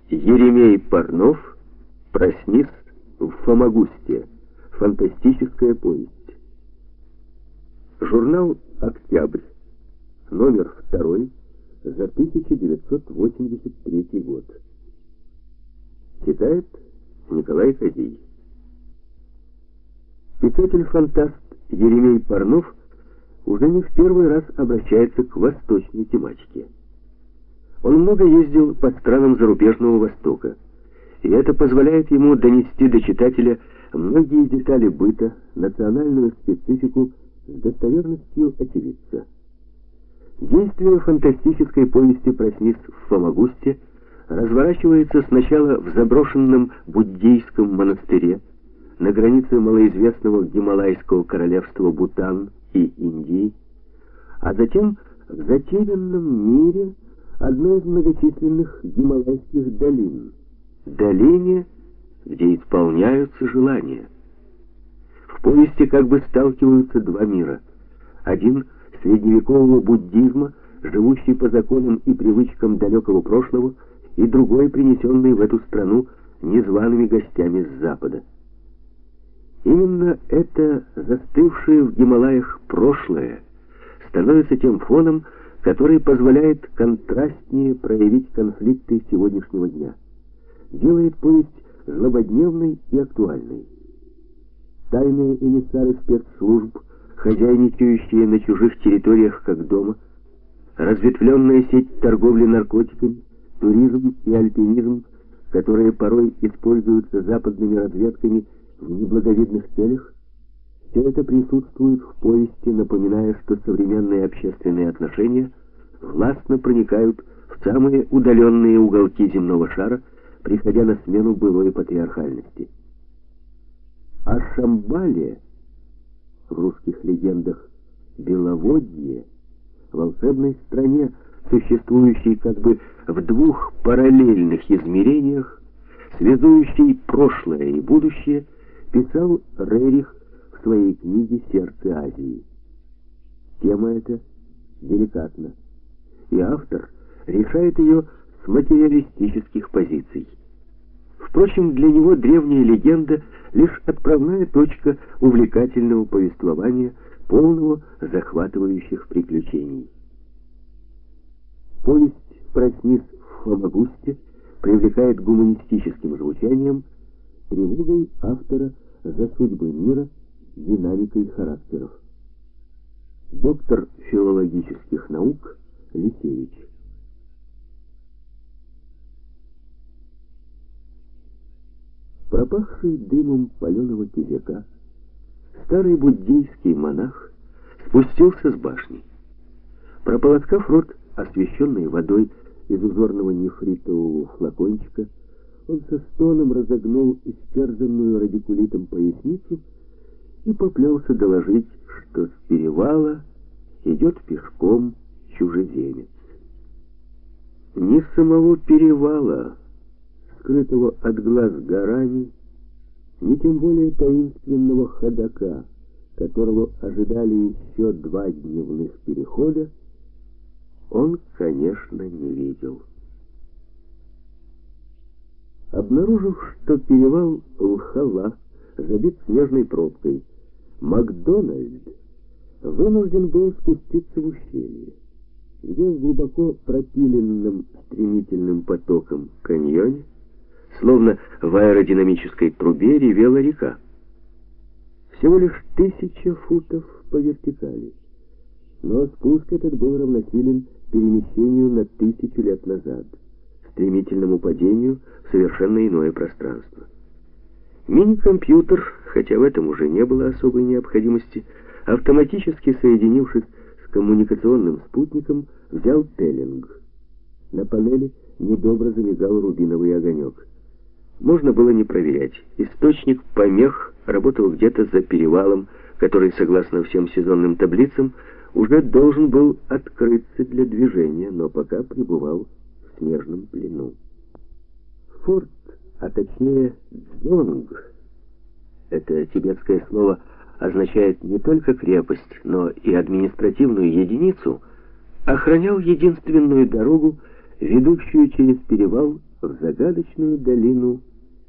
Еремей Парнов «Проснись в Фомагусте». Фантастическая повесть. Журнал «Октябрь», номер 2 за 1983 год. Читает Николай Козий. Писатель-фантаст Еремей Парнов уже не в первый раз обращается к восточной тематике. Он много ездил по странам зарубежного Востока, и это позволяет ему донести до читателя многие детали быта, национальную специфику с достоверностью очевидца. Действие фантастической повести «Проснись в Фомагусте» разворачивается сначала в заброшенном буддийском монастыре на границе малоизвестного гималайского королевства Бутан и Индии, а затем в затерянном мире одной из многочисленных гималайских долин, долине, где исполняются желания. В повести как бы сталкиваются два мира. Один — средневекового буддизма, живущий по законам и привычкам далекого прошлого, и другой, принесенный в эту страну незваными гостями с Запада. Именно это застывшее в Гималаях прошлое становится тем фоном, который позволяет контрастнее проявить конфликты сегодняшнего дня, делает повесть злободневной и актуальной. Тайные эмиссары спецслужб, хозяйничающие на чужих территориях как дома, разветвленная сеть торговли наркотиками, туризм и альпинизм, которые порой используются западными разведками в неблаговидных целях, все это присутствует в повести, напоминая, что современные общественные отношения властно проникают в самые удаленные уголки земного шара, приходя на смену былой патриархальности. О Шамбале, в русских легендах Беловодье, волшебной стране, существующей как бы в двух параллельных измерениях, связующей прошлое и будущее, писал Рерих в своей книге «Сердце Азии». Тема эта деликатна, и автор решает ее с материалистических позиций. Впрочем, для него древняя легенда — лишь отправная точка увлекательного повествования, полного захватывающих приключений. Повесть «Проснись в Фомагусте» привлекает гуманистическим звучанием, тревогой автора за судьбы мира, динамикой характеров. Доктор филологических наук Лисевич. Пропахший дымом паленого кизяка, старый буддийский монах спустился с башни. Прополоскав рот, освещенный водой из узорного нефритового флакончика, он со стоном разогнул истерзанную радикулитом поясницу и поплелся доложить, что с перевала идет пешком чужеземец. Ни самого перевала, скрытого от глаз горами, ни тем более таинственного ходока, которого ожидали еще 2 дневных перехода, он, конечно, не видел. Обнаружив, что перевал Лхала забит снежной пробкой, Макдональд вынужден был спуститься в ущелье, где в глубоко пропиленном стремительным потоком каньоне, словно в аэродинамической трубе, ревела река. Всего лишь 1000 футов по вертикали, но спуск этот был равносилен перемещению на 1000 лет назад, стремительному падению в совершенно иное пространство. Мини-компьютер, хотя в этом уже не было особой необходимости, автоматически соединившись с коммуникационным спутником, взял пеленг. На панели недобро замигал рубиновый огонек. Можно было не проверять. Источник помех работал где-то за перевалом, который, согласно всем сезонным таблицам, уже должен был открыться для движения, но пока пребывал в снежном плену. Форт, а точнее дзонг, это тибетское слово означает не только крепость, но и административную единицу, охранял единственную дорогу, ведущую через перевал в загадочную долину